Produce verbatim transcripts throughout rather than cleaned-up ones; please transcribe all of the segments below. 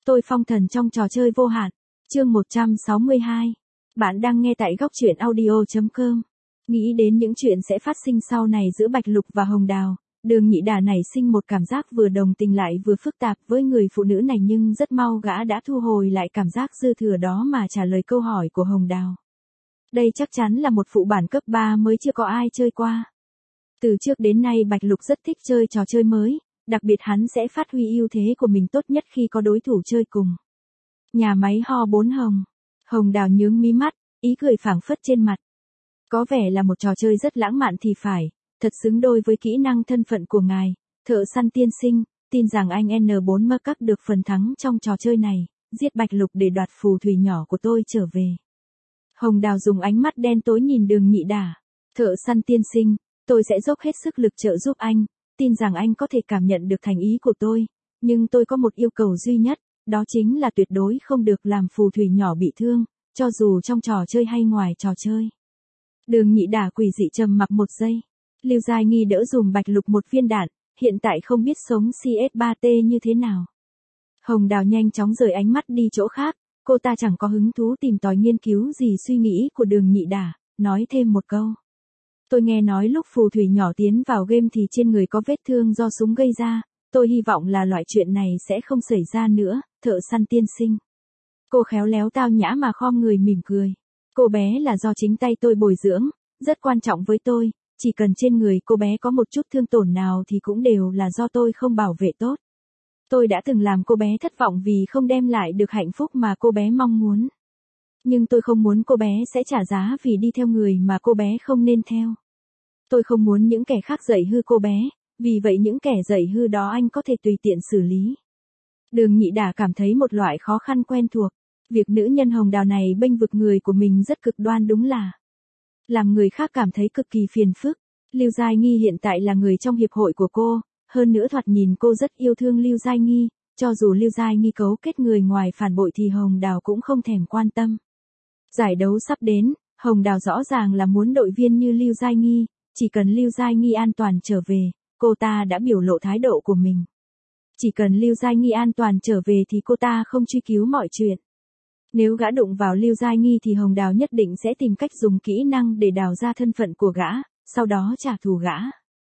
Tôi phong thần trong trò chơi vô hạn. Chương một trăm sáu mươi hai. Bạn đang nghe tại góc truyện audio chấm com. Nghĩ đến những chuyện sẽ phát sinh sau này giữa Bạch Lục và Hồng Đào, Đường Nhị Đả nảy sinh một cảm giác vừa đồng tình lại vừa phức tạp với người phụ nữ này, nhưng rất mau gã đã thu hồi lại cảm giác dư thừa đó mà trả lời câu hỏi của Hồng Đào. Đây chắc chắn là một phụ bản cấp ba mới chưa có ai chơi qua. Từ trước đến nay Bạch Lục rất thích chơi trò chơi mới, đặc biệt hắn sẽ phát huy ưu thế của mình tốt nhất khi có đối thủ chơi cùng. Nhà máy ho bốn hồng. Hồng Đào nhướng mí mắt, ý cười phảng phất trên mặt. Có vẻ là một trò chơi rất lãng mạn thì phải, thật xứng đôi với kỹ năng thân phận của ngài, thợ săn tiên sinh, tin rằng anh N bốn mơ các được phần thắng trong trò chơi này, giết Bạch Lục để đoạt phù thủy nhỏ của tôi trở về. Hồng Đào dùng ánh mắt đen tối nhìn Đường Nhị Đả. Thợ săn tiên sinh, tôi sẽ dốc hết sức lực trợ giúp anh, tin rằng anh có thể cảm nhận được thành ý của tôi, nhưng tôi có một yêu cầu duy nhất, đó chính là tuyệt đối không được làm phù thủy nhỏ bị thương, cho dù trong trò chơi hay ngoài trò chơi. Đường Nhị Đả quỷ dị trầm mặc một giây. Lưu Giai Nghi đỡ dùm Bạch Lục một viên đạn, hiện tại không biết sống C S ba T như thế nào. Hồng Đào nhanh chóng rời ánh mắt đi chỗ khác, cô ta chẳng có hứng thú tìm tòi nghiên cứu gì suy nghĩ của Đường Nhị Đả, nói thêm một câu. Tôi nghe nói lúc phù thủy nhỏ tiến vào game thì trên người có vết thương do súng gây ra, tôi hy vọng là loại chuyện này sẽ không xảy ra nữa, thợ săn tiên sinh. Cô khéo léo tao nhã mà khom người mỉm cười. Cô bé là do chính tay tôi bồi dưỡng, rất quan trọng với tôi, chỉ cần trên người cô bé có một chút thương tổn nào thì cũng đều là do tôi không bảo vệ tốt. Tôi đã từng làm cô bé thất vọng vì không đem lại được hạnh phúc mà cô bé mong muốn. Nhưng tôi không muốn cô bé sẽ trả giá vì đi theo người mà cô bé không nên theo. Tôi không muốn những kẻ khác dạy hư cô bé, vì vậy những kẻ dạy hư đó anh có thể tùy tiện xử lý. Đường Nhị Đả cảm thấy một loại khó khăn quen thuộc. Việc nữ nhân Hồng Đào này bênh vực người của mình rất cực đoan đúng là làm người khác cảm thấy cực kỳ phiền phức. Lưu Giai Nghi hiện tại là người trong hiệp hội của cô, hơn nữa thoạt nhìn cô rất yêu thương Lưu Giai Nghi, cho dù Lưu Giai Nghi cấu kết người ngoài phản bội thì Hồng Đào cũng không thèm quan tâm. Giải đấu sắp đến, Hồng Đào rõ ràng là muốn đội viên như Lưu Giai Nghi, chỉ cần Lưu Giai Nghi an toàn trở về, cô ta đã biểu lộ thái độ của mình. Chỉ cần Lưu Giai Nghi an toàn trở về thì cô ta không truy cứu mọi chuyện. Nếu gã đụng vào Lưu Giai Nghi thì Hồng Đào nhất định sẽ tìm cách dùng kỹ năng để đào ra thân phận của gã, sau đó trả thù gã.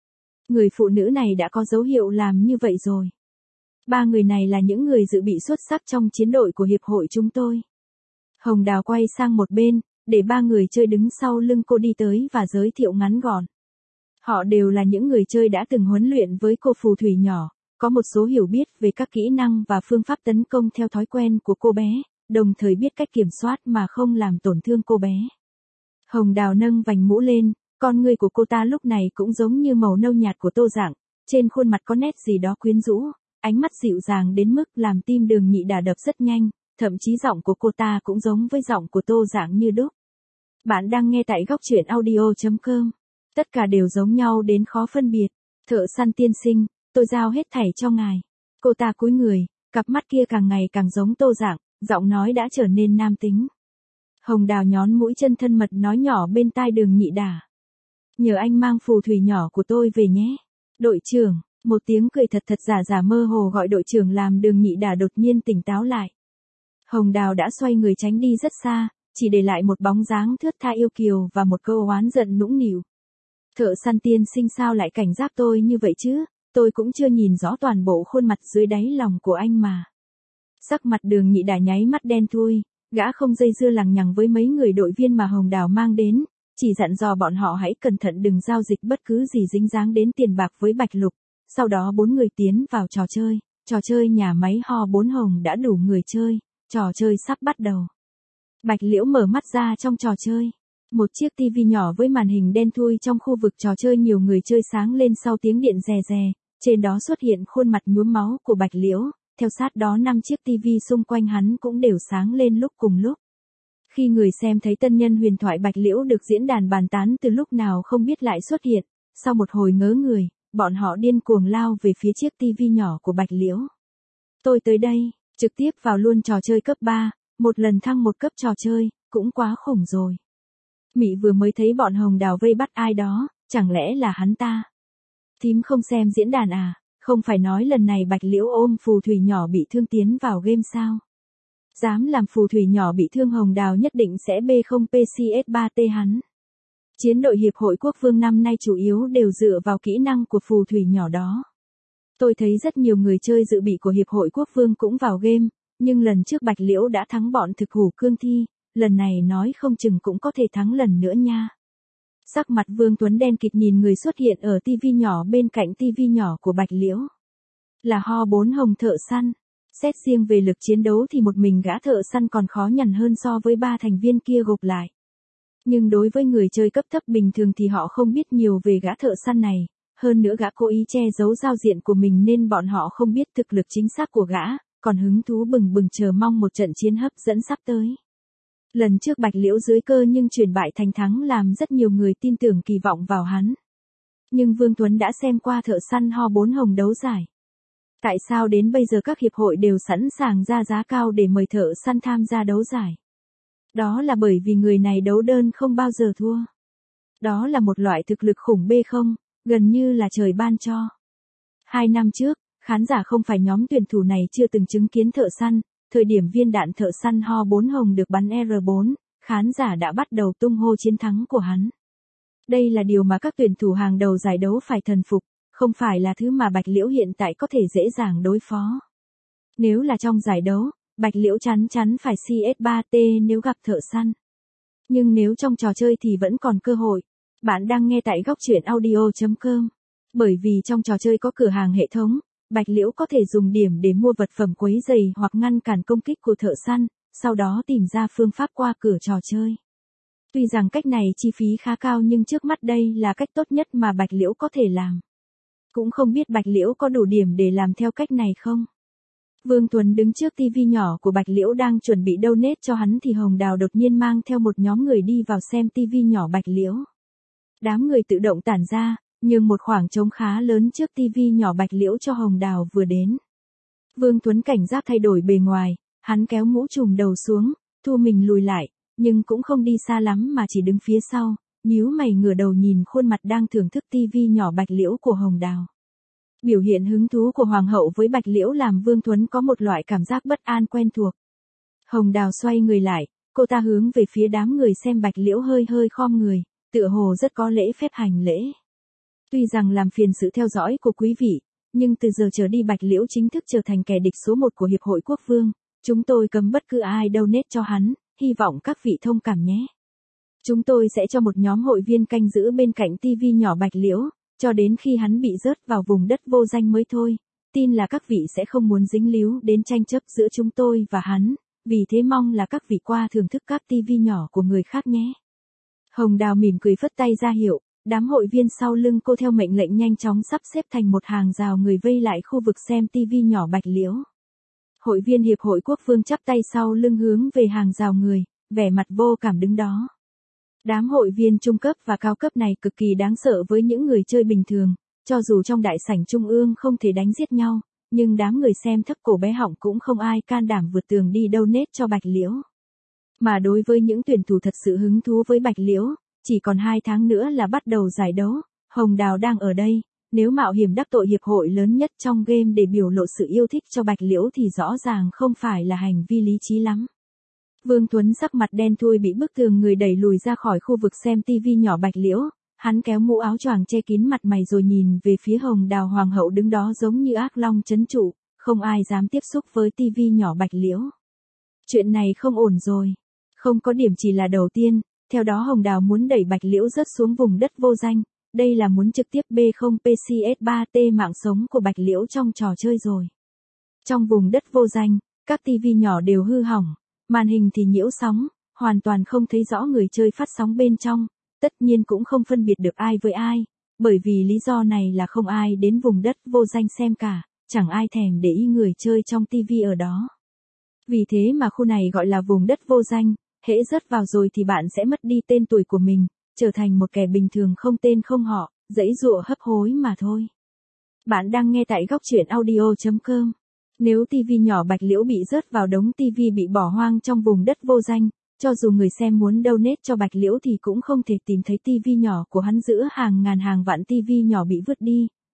Người phụ nữ này đã có dấu hiệu làm như vậy rồi. Ba người này là những người dự bị xuất sắc trong chiến đội của hiệp hội chúng tôi. Hồng Đào quay sang một bên, để ba người chơi đứng sau lưng cô đi tới và giới thiệu ngắn gọn. Họ đều là những người chơi đã từng huấn luyện với cô phù thủy nhỏ, có một số hiểu biết về các kỹ năng và phương pháp tấn công theo thói quen của cô bé, đồng thời biết cách kiểm soát mà không làm tổn thương cô bé. Hồng Đào nâng vành mũ lên, con người của cô ta lúc này cũng giống như màu nâu nhạt của Tô Dạng, trên khuôn mặt có nét gì đó quyến rũ, ánh mắt dịu dàng đến mức làm tim Đường Nhị Đả đập rất nhanh, thậm chí giọng của cô ta cũng giống với giọng của Tô Dạng như đúc. Bạn đang nghe tại góc truyện audio chấm com. Tất cả đều giống nhau đến khó phân biệt. Thợ săn tiên sinh, tôi giao hết thảy cho ngài. Cô ta cúi người, cặp mắt kia càng ngày càng giống Tô Dạng, giọng nói đã trở nên nam tính. Hồng Đào nhón mũi chân thân mật nói nhỏ bên tai Đường Nhị Đả. Nhờ anh mang phù thủy nhỏ của tôi về nhé. Đội trưởng, một tiếng cười thật thật giả giả mơ hồ gọi đội trưởng làm Đường Nhị Đả đột nhiên tỉnh táo lại. Hồng Đào đã xoay người tránh đi rất xa, chỉ để lại một bóng dáng thướt tha yêu kiều và một câu oán giận nũng nịu. Thợ săn tiên sinh sao lại cảnh giác tôi như vậy chứ, tôi cũng chưa nhìn rõ toàn bộ khuôn mặt dưới đáy lòng của anh mà. Sắc mặt Đường Nhị Đả nháy mắt đen thui, gã không dây dưa lằng nhằng với mấy người đội viên mà Hồng Đào mang đến, chỉ dặn dò bọn họ hãy cẩn thận đừng giao dịch bất cứ gì dính dáng đến tiền bạc với Bạch Lục. Sau đó bốn người tiến vào trò chơi, trò chơi nhà máy ho bốn hồng đã đủ người chơi, trò chơi sắp bắt đầu. Bạch Liễu mở mắt ra trong trò chơi. Một chiếc tivi nhỏ với màn hình đen thui trong khu vực trò chơi nhiều người chơi sáng lên sau tiếng điện rè rè, trên đó xuất hiện khuôn mặt nhuốm máu của Bạch Liễu, theo sát đó năm chiếc tivi xung quanh hắn cũng đều sáng lên lúc cùng lúc. Khi người xem thấy tân nhân huyền thoại Bạch Liễu được diễn đàn bàn tán từ lúc nào không biết lại xuất hiện, sau một hồi ngớ người, bọn họ điên cuồng lao về phía chiếc tivi nhỏ của Bạch Liễu. Tôi tới đây, trực tiếp vào luôn trò chơi cấp ba, một lần thăng một cấp trò chơi, cũng quá khủng rồi. Mị vừa mới thấy bọn Hồng Đào vây bắt ai đó, chẳng lẽ là hắn ta? Thím không xem diễn đàn à? Không phải nói lần này Bạch Liễu ôm phù thủy nhỏ bị thương tiến vào game sao? Dám làm phù thủy nhỏ bị thương Hồng Đào nhất định sẽ bê không pê xê ét ba tê hắn. Chiến đội Hiệp hội Quốc vương năm nay chủ yếu đều dựa vào kỹ năng của phù thủy nhỏ đó. Tôi thấy rất nhiều người chơi dự bị của Hiệp hội Quốc vương cũng vào game, nhưng lần trước Bạch Liễu đã thắng bọn thực hủ cương thi, lần này nói không chừng cũng có thể thắng lần nữa nha. Sắc mặt Vương Tuấn đen kịt nhìn người xuất hiện ở tivi nhỏ bên cạnh tivi nhỏ của Bạch Liễu. Là Ho bốn Hồng thợ săn. Xét riêng về lực chiến đấu thì một mình gã thợ săn còn khó nhằn hơn so với ba thành viên kia gộp lại. Nhưng đối với người chơi cấp thấp bình thường thì họ không biết nhiều về gã thợ săn này, hơn nữa gã cố ý che giấu giao diện của mình nên bọn họ không biết thực lực chính xác của gã, còn hứng thú bừng bừng chờ mong một trận chiến hấp dẫn sắp tới. Lần trước Bạch Liễu dưới cơ nhưng chuyển bại thành thắng làm rất nhiều người tin tưởng kỳ vọng vào hắn. Nhưng Vương Tuấn đã xem qua thợ săn Ho bốn Hồng đấu giải. Tại sao đến bây giờ các hiệp hội đều sẵn sàng ra giá cao để mời thợ săn tham gia đấu giải? Đó là bởi vì người này đấu đơn không bao giờ thua. Đó là một loại thực lực khủng bê không, gần như là trời ban cho. Hai năm trước, khán giả không phải nhóm tuyển thủ này chưa từng chứng kiến thợ săn, thời điểm viên đạn thợ săn Ho bốn Hồng được bắn R bốn, khán giả đã bắt đầu tung hô chiến thắng của hắn. Đây là điều mà các tuyển thủ hàng đầu giải đấu phải thần phục, không phải là thứ mà Bạch Liễu hiện tại có thể dễ dàng đối phó. Nếu là trong giải đấu, Bạch Liễu chắn chắn phải xê ét ba tê nếu gặp thợ săn. Nhưng nếu trong trò chơi thì vẫn còn cơ hội. Bạn đang nghe tại góc truyện audio chấm com. Bởi vì trong trò chơi có cửa hàng hệ thống, Bạch Liễu có thể dùng điểm để mua vật phẩm quấy rầy hoặc ngăn cản công kích của thợ săn, sau đó tìm ra phương pháp qua cửa trò chơi. Tuy rằng cách này chi phí khá cao nhưng trước mắt đây là cách tốt nhất mà Bạch Liễu có thể làm. Cũng không biết Bạch Liễu có đủ điểm để làm theo cách này không? Vương Tuấn đứng trước tivi nhỏ của Bạch Liễu đang chuẩn bị donate cho hắn thì Hồng Đào đột nhiên mang theo một nhóm người đi vào xem tivi nhỏ Bạch Liễu. Đám người tự động tản ra, nhưng một khoảng trống khá lớn trước tivi nhỏ Bạch Liễu cho Hồng Đào vừa đến. Vương Tuấn cảnh giác thay đổi bề ngoài, hắn kéo mũ trùm đầu xuống, thu mình lùi lại, nhưng cũng không đi xa lắm mà chỉ đứng phía sau, nhíu mày ngửa đầu nhìn khuôn mặt đang thưởng thức tivi nhỏ Bạch Liễu của Hồng Đào. Biểu hiện hứng thú của Hoàng hậu với Bạch Liễu làm Vương Tuấn có một loại cảm giác bất an quen thuộc. Hồng Đào xoay người lại, cô ta hướng về phía đám người xem Bạch Liễu hơi hơi khom người, tựa hồ rất có lễ phép hành lễ. Tuy rằng làm phiền sự theo dõi của quý vị, nhưng từ giờ trở đi Bạch Liễu chính thức trở thành kẻ địch số một của Hiệp hội Quốc vương, chúng tôi cấm bất cứ ai donate cho hắn, hy vọng các vị thông cảm nhé. Chúng tôi sẽ cho một nhóm hội viên canh giữ bên cạnh tivi nhỏ Bạch Liễu, cho đến khi hắn bị rớt vào vùng đất vô danh mới thôi, tin là các vị sẽ không muốn dính líu đến tranh chấp giữa chúng tôi và hắn, vì thế mong là các vị qua thưởng thức các tivi nhỏ của người khác nhé. Hồng Đào mỉm cười phất tay ra hiệu, đám hội viên sau lưng cô theo mệnh lệnh nhanh chóng sắp xếp thành một hàng rào người vây lại khu vực xem tivi nhỏ Bạch Liễu. Hội viên Hiệp hội Quốc vương chắp tay sau lưng hướng về hàng rào người, vẻ mặt vô cảm đứng đó. Đám hội viên trung cấp và cao cấp này cực kỳ đáng sợ với những người chơi bình thường, cho dù trong đại sảnh trung ương không thể đánh giết nhau, nhưng đám người xem thấp cổ bé họng cũng không ai can đảm vượt tường đi donate cho Bạch Liễu. Mà đối với những tuyển thủ thật sự hứng thú với Bạch Liễu, chỉ còn hai tháng nữa là bắt đầu giải đấu, Hồng Đào đang ở đây, nếu mạo hiểm đắc tội hiệp hội lớn nhất trong game để biểu lộ sự yêu thích cho Bạch Liễu thì rõ ràng không phải là hành vi lý trí lắm. Vương Tuấn sắc mặt đen thui bị bức tường người đẩy lùi ra khỏi khu vực xem tivi nhỏ Bạch Liễu, hắn kéo mũ áo choàng che kín mặt mày rồi nhìn về phía Hồng Đào Hoàng hậu đứng đó giống như ác long trấn trụ, không ai dám tiếp xúc với tivi nhỏ Bạch Liễu. Chuyện này không ổn rồi. Không có điểm chỉ là đầu tiên, theo đó Hồng Đào muốn đẩy Bạch Liễu rớt xuống vùng đất vô danh, đây là muốn trực tiếp bê không pê xê ét ba tê mạng sống của Bạch Liễu trong trò chơi rồi. Trong vùng đất vô danh, các tivi nhỏ đều hư hỏng, màn hình thì nhiễu sóng, hoàn toàn không thấy rõ người chơi phát sóng bên trong, tất nhiên cũng không phân biệt được ai với ai, bởi vì lý do này là không ai đến vùng đất vô danh xem cả, chẳng ai thèm để ý người chơi trong tivi ở đó. Vì thế mà khu này gọi là vùng đất vô danh, hễ rớt vào rồi thì bạn sẽ mất đi tên tuổi của mình, trở thành một kẻ bình thường không tên không họ, giãy giụa hấp hối mà thôi. Bạn đang nghe tại góc truyện audio chấm com. Nếu tivi nhỏ Bạch Liễu bị rớt vào đống tivi bị bỏ hoang trong vùng đất vô danh, cho dù người xem muốn donate cho Bạch Liễu thì cũng không thể tìm thấy tivi nhỏ của hắn giữa hàng ngàn hàng vạn tivi nhỏ bị vứt đi,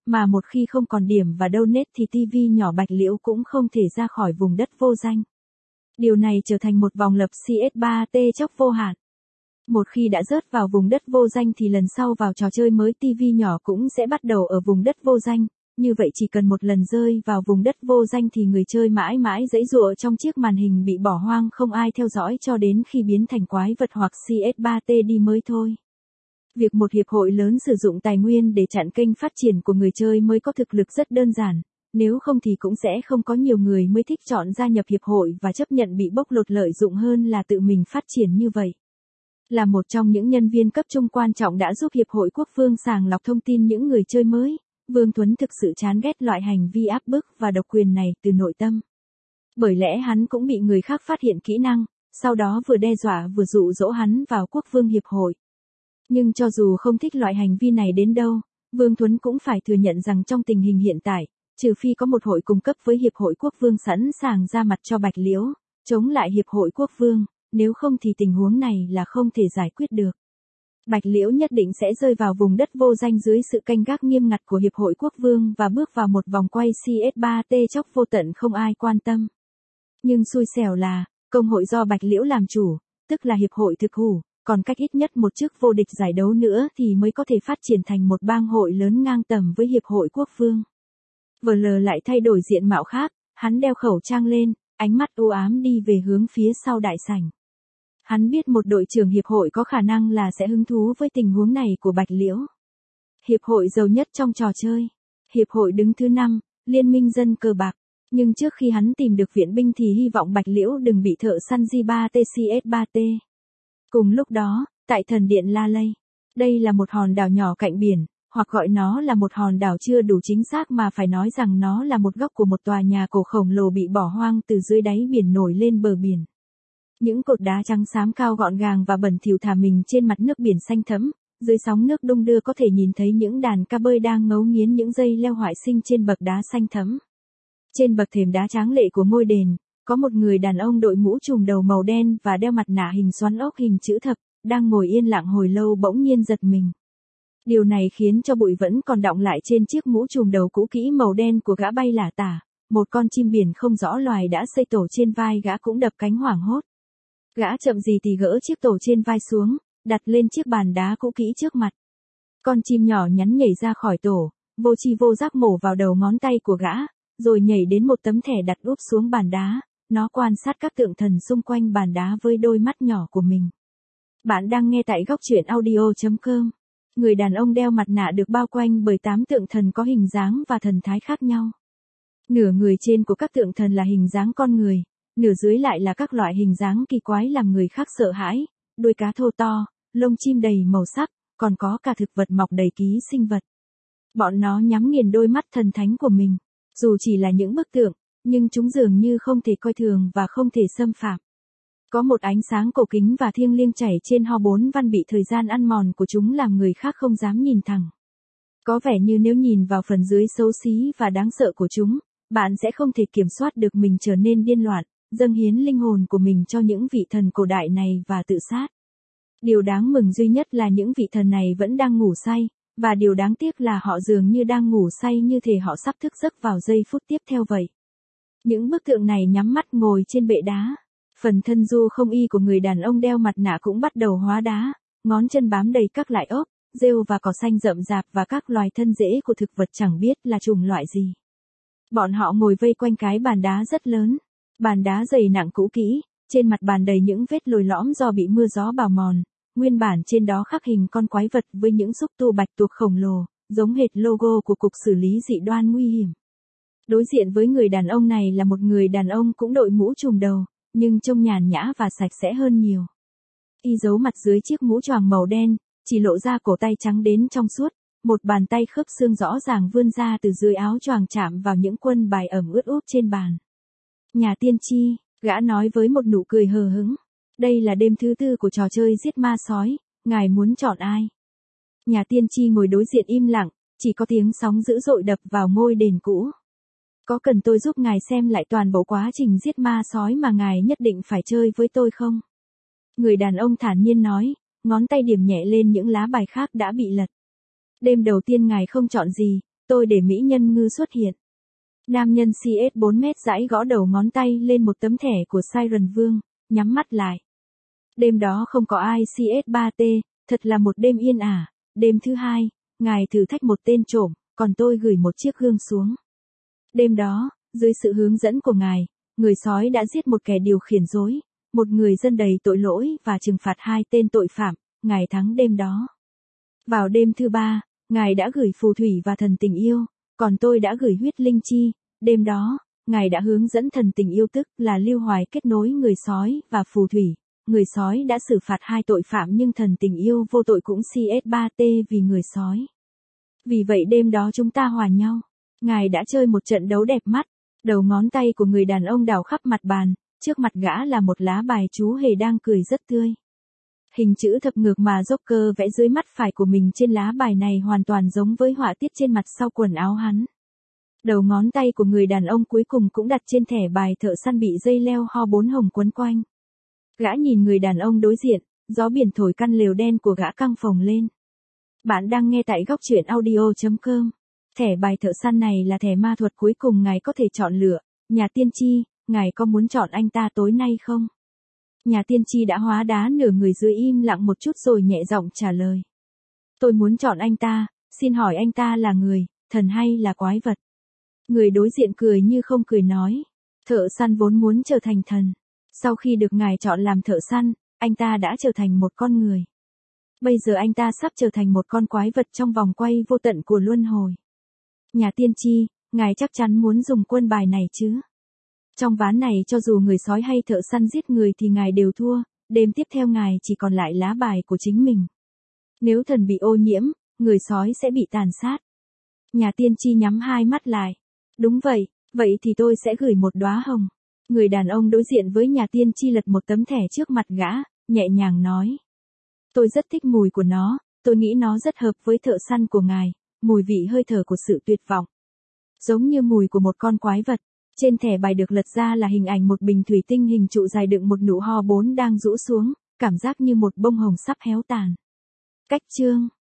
mà một khi không còn điểm và donate thì ti vi nhỏ Bạch Liễu cũng không thể ra khỏi vùng đất vô danh. Điều này trở thành một vòng lập xê ét ba tê chóc vô hạn. Một khi đã rớt vào vùng đất vô danh thì lần sau vào trò chơi mới ti vi nhỏ cũng sẽ bắt đầu ở vùng đất vô danh, như vậy chỉ cần một lần rơi vào vùng đất vô danh thì người chơi mãi mãi giãy giụa trong chiếc màn hình bị bỏ hoang không ai theo dõi cho đến khi biến thành quái vật hoặc xê ét ba tê đi mới thôi. Việc một hiệp hội lớn sử dụng tài nguyên để chặn kênh phát triển của người chơi mới có thực lực rất đơn giản, nếu không thì cũng sẽ không có nhiều người mới thích chọn gia nhập hiệp hội và chấp nhận bị bóc lột lợi dụng hơn là tự mình phát triển như vậy. Là một trong những nhân viên cấp trung quan trọng đã giúp Hiệp hội Quốc Vương sàng lọc thông tin những người chơi mới, Vương Tuấn thực sự chán ghét loại hành vi áp bức và độc quyền này từ nội tâm. Bởi lẽ hắn cũng bị người khác phát hiện kỹ năng, sau đó vừa đe dọa vừa dụ dỗ hắn vào Quốc Vương Hiệp hội. Nhưng cho dù không thích loại hành vi này đến đâu, Vương Tuấn cũng phải thừa nhận rằng trong tình hình hiện tại, trừ phi có một hội cung cấp với Hiệp hội Quốc Vương sẵn sàng ra mặt cho Bạch Liễu, chống lại Hiệp hội Quốc Vương, nếu không thì tình huống này là không thể giải quyết được. Bạch Liễu nhất định sẽ rơi vào vùng đất vô danh dưới sự canh gác nghiêm ngặt của Hiệp hội Quốc Vương và bước vào một vòng quay xê ét ba tê chóc vô tận không ai quan tâm. Nhưng xui xẻo là, công hội do Bạch Liễu làm chủ, tức là Hiệp hội thực hủ, còn cách ít nhất một chức vô địch giải đấu nữa thì mới có thể phát triển thành một bang hội lớn ngang tầm với Hiệp hội Quốc Vương. vê lờ lại thay đổi diện mạo khác, hắn đeo khẩu trang lên, ánh mắt u ám đi về hướng phía sau đại sảnh. Hắn biết một đội trưởng hiệp hội có khả năng là sẽ hứng thú với tình huống này của Bạch Liễu. Hiệp hội giàu nhất trong trò chơi. Hiệp hội đứng thứ năm, Liên minh dân cờ bạc. Nhưng trước khi hắn tìm được viện binh thì hy vọng Bạch Liễu đừng bị thợ săn G ba T C S ba T. Cùng lúc đó, tại thần điện La Lây, đây là một hòn đảo nhỏ cạnh biển, hoặc gọi nó là một hòn đảo chưa đủ chính xác mà phải nói rằng nó là một góc của một tòa nhà cổ khổng lồ bị bỏ hoang từ dưới đáy biển nổi lên bờ biển. Những cột đá trắng xám cao gọn gàng và bẩn thỉu thả mình trên mặt nước biển xanh thẫm, dưới sóng nước đung đưa có thể nhìn thấy những đàn cá bơi đang ngấu nghiến những dây leo hoại sinh trên bậc đá xanh thẫm. Trên bậc thềm đá tráng lệ của ngôi đền, có một người đàn ông đội mũ trùm đầu màu đen và đeo mặt nạ hình xoắn ốc hình chữ thập, đang ngồi yên lặng hồi lâu bỗng nhiên giật mình. Điều này khiến cho bụi vẫn còn đọng lại trên chiếc mũ trùm đầu cũ kỹ màu đen của gã bay lả tả, một con chim biển không rõ loài đã xây tổ trên vai gã cũng đập cánh hoảng hốt. Gã chậm gì thì gỡ chiếc tổ trên vai xuống, đặt lên chiếc bàn đá cũ kỹ trước mặt. Con chim nhỏ nhắn nhảy ra khỏi tổ, vô tri vô giác mổ vào đầu ngón tay của gã, rồi nhảy đến một tấm thẻ đặt úp xuống bàn đá, nó quan sát các tượng thần xung quanh bàn đá với đôi mắt nhỏ của mình. Bạn đang nghe tại góc truyện audio chấm com. Người đàn ông đeo mặt nạ được bao quanh bởi tám tượng thần có hình dáng và thần thái khác nhau. Nửa người trên của các tượng thần là hình dáng con người, nửa dưới lại là các loại hình dáng kỳ quái làm người khác sợ hãi, đuôi cá thô to, lông chim đầy màu sắc, còn có cả thực vật mọc đầy ký sinh vật. Bọn nó nhắm nghiền đôi mắt thần thánh của mình, dù chỉ là những bức tượng, nhưng chúng dường như không thể coi thường và không thể xâm phạm. Có một ánh sáng cổ kính và thiêng liêng chảy trên ho bốn văn bị thời gian ăn mòn của chúng làm người khác không dám nhìn thẳng. Có vẻ như nếu nhìn vào phần dưới xấu xí và đáng sợ của chúng, bạn sẽ không thể kiểm soát được mình trở nên điên loạn, dâng hiến linh hồn của mình cho những vị thần cổ đại này và tự sát. Điều đáng mừng duy nhất là những vị thần này vẫn đang ngủ say, và điều đáng tiếc là họ dường như đang ngủ say như thể họ sắp thức giấc vào giây phút tiếp theo vậy. Những bức tượng này nhắm mắt ngồi trên bệ đá. Phần thân du không y của người đàn ông đeo mặt nạ cũng bắt đầu hóa đá, ngón chân bám đầy các loại ốc, rêu và cỏ xanh rậm rạp và các loài thân rễ của thực vật chẳng biết là chủng loại gì. Bọn họ ngồi vây quanh cái bàn đá rất lớn. Bàn đá dày nặng cũ kỹ, trên mặt bàn đầy những vết lồi lõm do bị mưa gió bào mòn, nguyên bản trên đó khắc hình con quái vật với những xúc tu bạch tuộc khổng lồ, giống hệt logo của Cục Xử lý Dị đoan Nguy hiểm. Đối diện với người đàn ông này là một người đàn ông cũng đội mũ trùm đầu, nhưng trông nhàn nhã và sạch sẽ hơn nhiều. Y giấu mặt dưới chiếc mũ choàng màu đen, chỉ lộ ra cổ tay trắng đến trong suốt, một bàn tay khớp xương rõ ràng vươn ra từ dưới áo choàng chạm vào những quân bài ẩm ướt úp trên bàn. Nhà tiên tri, gã nói với một nụ cười hờ hững. Đây là đêm thứ tư của trò chơi giết ma sói, ngài muốn chọn ai? Nhà tiên tri ngồi đối diện im lặng, chỉ có tiếng sóng dữ dội đập vào ngôi đền cũ. Có cần tôi giúp ngài xem lại toàn bộ quá trình giết ma sói mà ngài nhất định phải chơi với tôi không? Người đàn ông thản nhiên nói, ngón tay điểm nhẹ lên những lá bài khác đã bị lật. Đêm đầu tiên ngài không chọn gì, Tôi để mỹ nhân ngư xuất hiện. Nam nhân xê ét bốn mét dãi gõ đầu ngón tay lên một tấm thẻ của Siren Vương, nhắm mắt lại. Đêm đó không có ai xê ét ba tê, thật là một đêm yên ả. Đêm thứ hai, ngài thử thách một tên trộm, còn tôi gửi một chiếc gương xuống. Đêm đó, dưới sự hướng dẫn của ngài, người sói đã giết một kẻ điều khiển rối, một người dân đầy tội lỗi và trừng phạt hai tên tội phạm, ngài thắng đêm đó. Vào đêm thứ ba, ngài đã gửi phù thủy và thần tình yêu, còn tôi đã gửi huyết linh chi. Đêm đó, ngài đã hướng dẫn thần tình yêu tức là Lưu Hoài kết nối người sói và phù thủy. Người sói đã xử phạt hai tội phạm nhưng thần tình yêu vô tội cũng xê ét ba tê vì người sói. Vì vậy đêm đó chúng ta hòa nhau. Ngài đã chơi một trận đấu đẹp mắt. Đầu ngón tay của người đàn ông đảo khắp mặt bàn, trước mặt gã là một lá bài chú hề đang cười rất tươi. Hình chữ thập ngược mà Joker vẽ dưới mắt phải của mình trên lá bài này hoàn toàn giống với họa tiết trên mặt sau quần áo hắn. Đầu ngón tay của người đàn ông cuối cùng cũng đặt trên thẻ bài thợ săn bị dây leo ho bốn hồng quấn quanh. Gã nhìn người đàn ông đối diện, gió biển thổi căn lều đen của gã căng phồng lên. Bạn đang nghe tại góc truyện audio chấm com. Thẻ bài thợ săn này là thẻ ma thuật cuối cùng ngài có thể chọn lựa. Nhà tiên tri, ngài có muốn chọn anh ta tối nay không? Nhà tiên tri đã hóa đá nửa người dưới im lặng một chút rồi nhẹ giọng trả lời. Tôi muốn chọn anh ta, xin hỏi anh ta là người, thần hay là quái vật? Người đối diện cười như không cười nói. Thợ săn vốn muốn trở thành thần. Sau khi được ngài chọn làm thợ săn, anh ta đã trở thành một con người. Bây giờ anh ta sắp trở thành một con quái vật trong vòng quay vô tận của luân hồi. Nhà tiên tri, ngài chắc chắn muốn dùng quân bài này chứ? Trong ván này cho dù người sói hay thợ săn giết người thì ngài đều thua, đêm tiếp theo ngài chỉ còn lại lá bài của chính mình. Nếu thần bị ô nhiễm, người sói sẽ bị tàn sát. Nhà tiên tri nhắm hai mắt lại. Đúng vậy, vậy thì tôi sẽ gửi một đóa hồng. Người đàn ông đối diện với nhà tiên tri lật một tấm thẻ trước mặt gã, nhẹ nhàng nói. Tôi rất thích mùi của nó, tôi nghĩ nó rất hợp với thợ săn của ngài, mùi vị hơi thở của sự tuyệt vọng. Giống như mùi của một con quái vật. Trên thẻ bài được lật ra là hình ảnh một bình thủy tinh hình trụ dài đựng một nụ ho bốn đang rũ xuống, cảm giác như một bông hồng sắp héo tàn. Cách chương